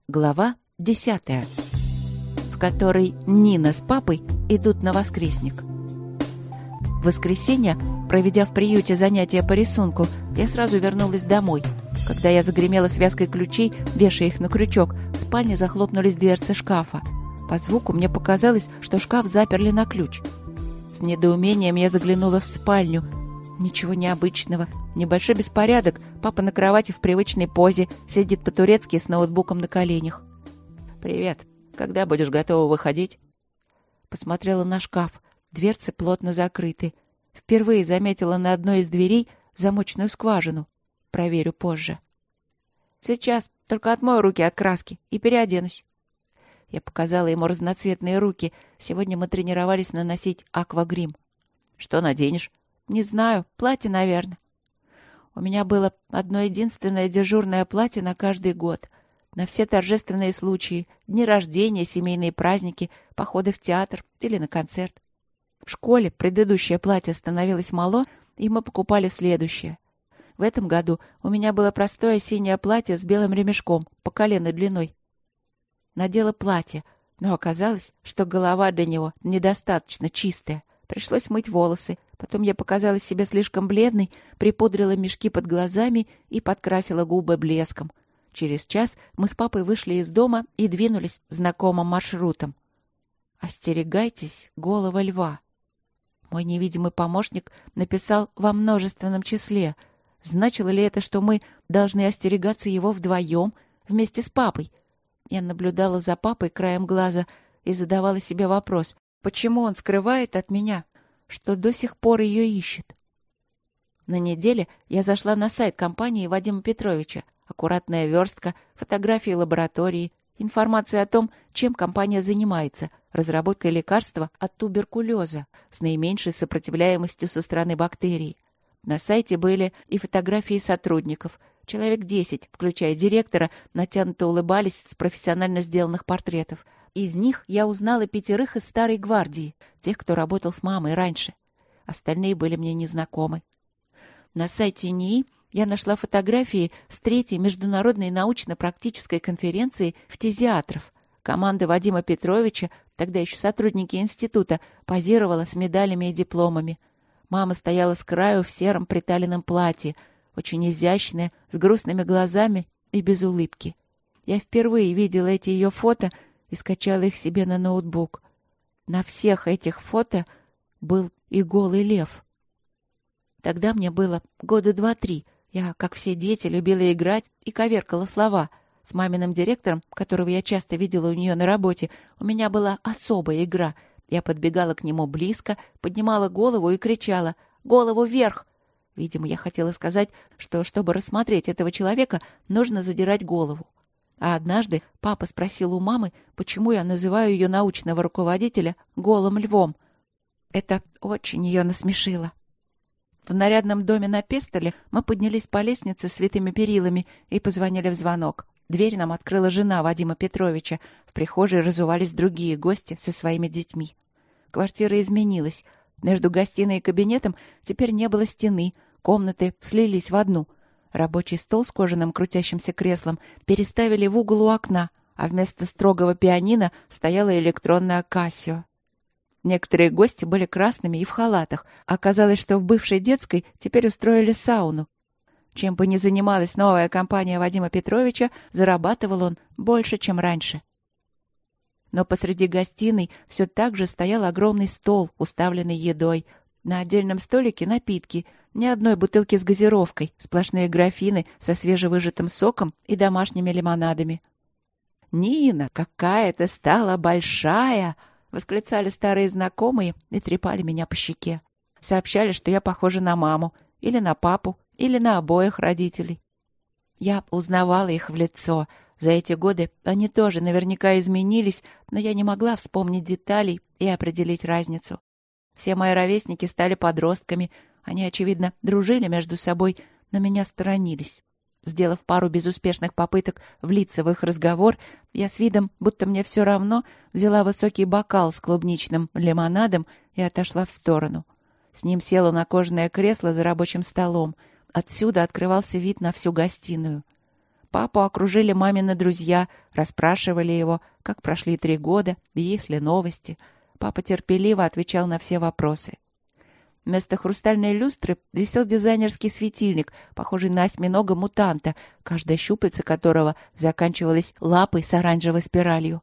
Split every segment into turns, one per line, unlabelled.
Глава 10, в которой Нина с папой идут на воскресник. В воскресенье, проведя в приюте занятия по рисунку, я сразу вернулась домой. Когда я загремела связкой ключей, вешая их на крючок, в спальне захлопнулись дверцы шкафа. По звуку мне показалось, что шкаф заперли на ключ. С недоумением я заглянула в спальню. Ничего необычного. Небольшой беспорядок. Папа на кровати в привычной позе, сидит по-турецки с ноутбуком на коленях. «Привет. Когда будешь готова выходить?» Посмотрела на шкаф. Дверцы плотно закрыты. Впервые заметила на одной из дверей замочную скважину. Проверю позже. «Сейчас. Только отмою руки от краски и переоденусь». Я показала ему разноцветные руки. Сегодня мы тренировались наносить аквагрим. «Что наденешь?» «Не знаю. Платье, наверное». У меня было одно единственное дежурное платье на каждый год. На все торжественные случаи, дни рождения, семейные праздники, походы в театр или на концерт. В школе предыдущее платье становилось мало, и мы покупали следующее. В этом году у меня было простое синее платье с белым ремешком по колено длиной. Надела платье, но оказалось, что голова для него недостаточно чистая. Пришлось мыть волосы. Потом я показалась себе слишком бледной, припудрила мешки под глазами и подкрасила губы блеском. Через час мы с папой вышли из дома и двинулись знакомым маршрутом. «Остерегайтесь голого льва». Мой невидимый помощник написал во множественном числе. Значило ли это, что мы должны остерегаться его вдвоем, вместе с папой? Я наблюдала за папой краем глаза и задавала себе вопрос, почему он скрывает от меня, что до сих пор ее ищет. На неделе я зашла на сайт компании Вадима Петровича. Аккуратная верстка, фотографии лаборатории, информация о том, чем компания занимается, разработкой лекарства от туберкулеза с наименьшей сопротивляемостью со стороны бактерий. На сайте были и фотографии сотрудников. Человек 10, включая директора, натянуто улыбались с профессионально сделанных портретов. Из них я узнала 5 из старой гвардии, тех, кто работал с мамой раньше. Остальные были мне незнакомы. На сайте НИИ я нашла фотографии с 3-й международной научно-практической конференции фтизиатров. Команда Вадима Петровича, тогда еще сотрудники института, позировала с медалями и дипломами. Мама стояла с краю в сером приталенном платье, очень изящная, с грустными глазами и без улыбки. Я впервые видела эти ее фото и скачала их себе на ноутбук. На всех этих фото был и голый лев. Тогда мне было года 2-3. Я, как все дети, любила играть и коверкала слова. С маминым директором, которого я часто видела у нее на работе, у меня была особая игра. Я подбегала к нему близко, поднимала голову и кричала «Голову вверх!». Видимо, я хотела сказать, что, чтобы рассмотреть этого человека, нужно задирать голову. А однажды папа спросил у мамы, почему я называю ее научного руководителя голым львом. Это очень ее насмешило. В нарядном доме на Пестеле мы поднялись по лестнице с витыми перилами и позвонили в звонок. Дверь нам открыла жена Вадима Петровича. В прихожей разувались другие гости со своими детьми. Квартира изменилась. Между гостиной и кабинетом теперь не было стены. Комнаты слились в одну. Рабочий стол с кожаным крутящимся креслом переставили в угол у окна, а вместо строгого пианино стояла электронная Casio. Некоторые гости были красными и в халатах. Оказалось, что в бывшей детской теперь устроили сауну. Чем бы ни занималась новая компания Вадима Петровича, зарабатывал он больше, чем раньше. Но посреди гостиной все так же стоял огромный стол, уставленный едой. На отдельном столике напитки, ни одной бутылки с газировкой, сплошные графины со свежевыжатым соком и домашними лимонадами. «Нина, какая ты стала большая!» — восклицали старые знакомые и трепали меня по щеке. Сообщали, что я похожа на маму, или на папу, или на обоих родителей. Я узнавала их в лицо. За эти годы они тоже наверняка изменились, но я не могла вспомнить деталей и определить разницу. Все мои ровесники стали подростками. Они, очевидно, дружили между собой, но меня сторонились. Сделав пару безуспешных попыток влиться в их разговор, я с видом, будто мне все равно, взяла высокий бокал с клубничным лимонадом и отошла в сторону. С ним села на кожаное кресло за рабочим столом. Отсюда открывался вид на всю гостиную. Папу окружили мамины друзья, расспрашивали его, как прошли 3 года, есть ли новости. Папа терпеливо отвечал на все вопросы. Вместо хрустальной люстры висел дизайнерский светильник, похожий на осьминога-мутанта, каждая щупальце которого заканчивалась лапой с оранжевой спиралью.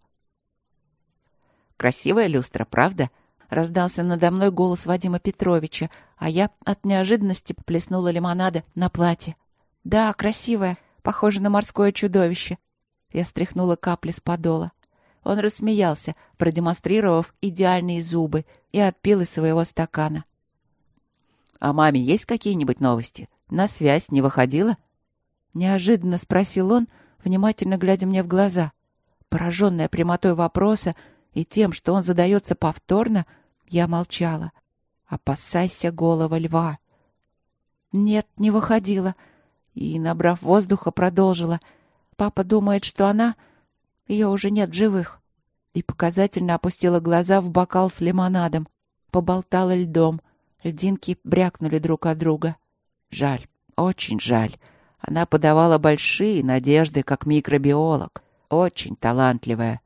«Красивая люстра, правда?» — раздался надо мной голос Вадима Петровича, а я от неожиданности плеснула лимонада на платье. «Да, красивая, похожа на морское чудовище». Я стряхнула капли с подола. Он рассмеялся, продемонстрировав идеальные зубы, и отпил из своего стакана. «А маме есть какие-нибудь новости? На связь не выходила?» Неожиданно спросил он, внимательно глядя мне в глаза. Пораженная прямотой вопроса и тем, что он задается повторно, я молчала. «Опасайся голого льва». «Нет, не выходила». И, набрав воздуха, продолжила. «Папа думает, что она... Ее уже нет в живых». И показательно опустила глаза в бокал с лимонадом. Поболтала льдом. Льдинки брякнули друг от друга. Жаль, очень жаль. Она подавала большие надежды, как микробиолог. Очень талантливая.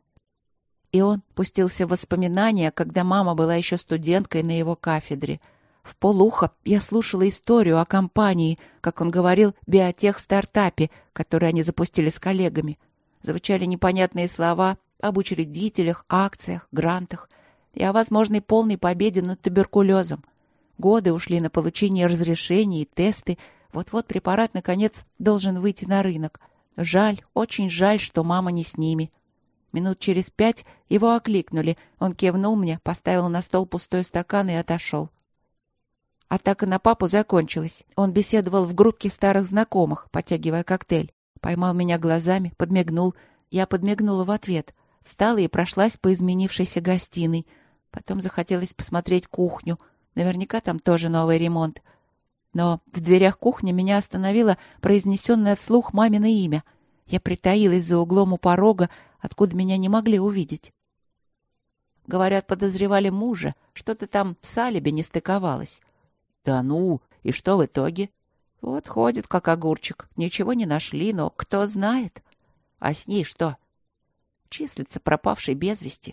И он пустился в воспоминания, когда мама была еще студенткой на его кафедре. Вполуха я слушала историю о компании, как он говорил, биотех-стартапе, который они запустили с коллегами. Звучали непонятные слова об учредителях, акциях, грантах и о возможной полной победе над туберкулезом. Годы ушли на получение разрешений и тесты. Вот-вот препарат, наконец, должен выйти на рынок. Жаль, очень жаль, что мама не с ними. Минут через 5 его окликнули. Он кивнул мне, поставил на стол пустой стакан и отошел. Атака на папу закончилась. Он беседовал в группке старых знакомых, потягивая коктейль. Поймал меня глазами, подмигнул. Я подмигнула в ответ. Встала и прошлась по изменившейся гостиной. Потом захотелось посмотреть кухню. Наверняка там тоже новый ремонт. Но в дверях кухни меня остановило произнесенное вслух мамино имя. Я притаилась за углом у порога, откуда меня не могли увидеть. Говорят, подозревали мужа. Что-то там с алиби не стыковалось. Да ну, и что в итоге? Вот ходит, как огурчик. Ничего не нашли, но кто знает. А с ней что? Числится пропавшей без вести.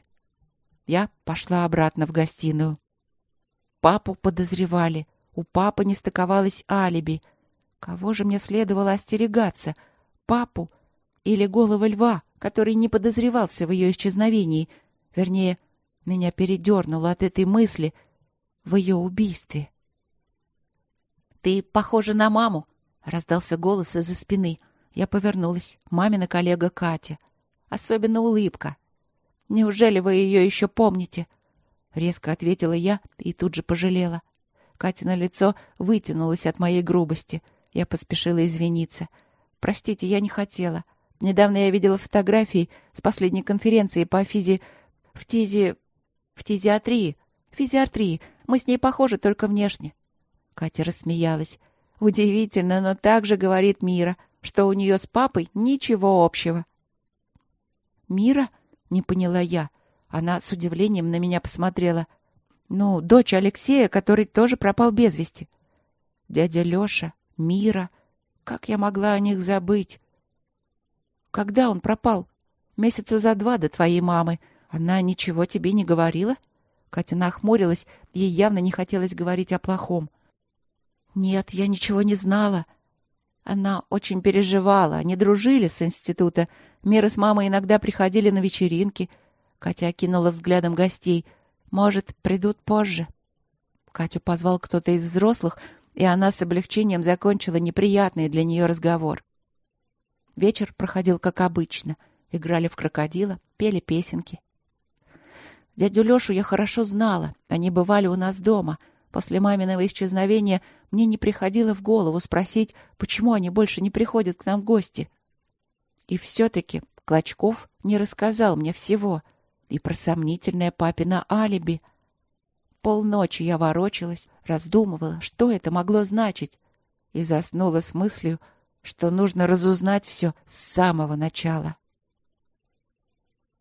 Я пошла обратно в гостиную. Папу подозревали. У папы не стыковалось алиби. Кого же мне следовало остерегаться? Папу или голого льва, который не подозревался в ее исчезновении? Вернее, меня передернуло от этой мысли в ее убийстве. «Ты похожа на маму», — раздался голос из-за спины. Я повернулась. Мамина коллега Катя. Особенно улыбка. «Неужели вы ее еще помните?» Резко ответила я и тут же пожалела. Катино лицо вытянулось от моей грубости. Я поспешила извиниться. «Простите, я не хотела. Недавно я видела фотографии с последней конференции по физиатрии. Мы с ней похожи только внешне». Катя рассмеялась. «Удивительно, но так же говорит Мира, что у нее с папой ничего общего». «Мира?» — не поняла я. Она с удивлением на меня посмотрела. «Ну, дочь Алексея, который тоже пропал без вести». Дядя Леша, Мира. Как я могла о них забыть? «Когда он пропал?» «Месяца за 2 до твоей мамы. Она ничего тебе не говорила?» Катя нахмурилась, ей явно не хотелось говорить о плохом. «Нет, я ничего не знала». Она очень переживала. Они дружили с института. Мира с мамой иногда приходили на вечеринки. Катя окинула взглядом гостей. «Может, придут позже?» Катю позвал кто-то из взрослых, и она с облегчением закончила неприятный для нее разговор. Вечер проходил как обычно. Играли в крокодила, пели песенки. Дядю Лешу я хорошо знала. Они бывали у нас дома. После маминого исчезновения мне не приходило в голову спросить, почему они больше не приходят к нам в гости. И все-таки Клочков не рассказал мне всего. И про сомнительное папино алиби. Полночи я ворочалась, раздумывала, что это могло значить, и заснула с мыслью, что нужно разузнать все с самого начала.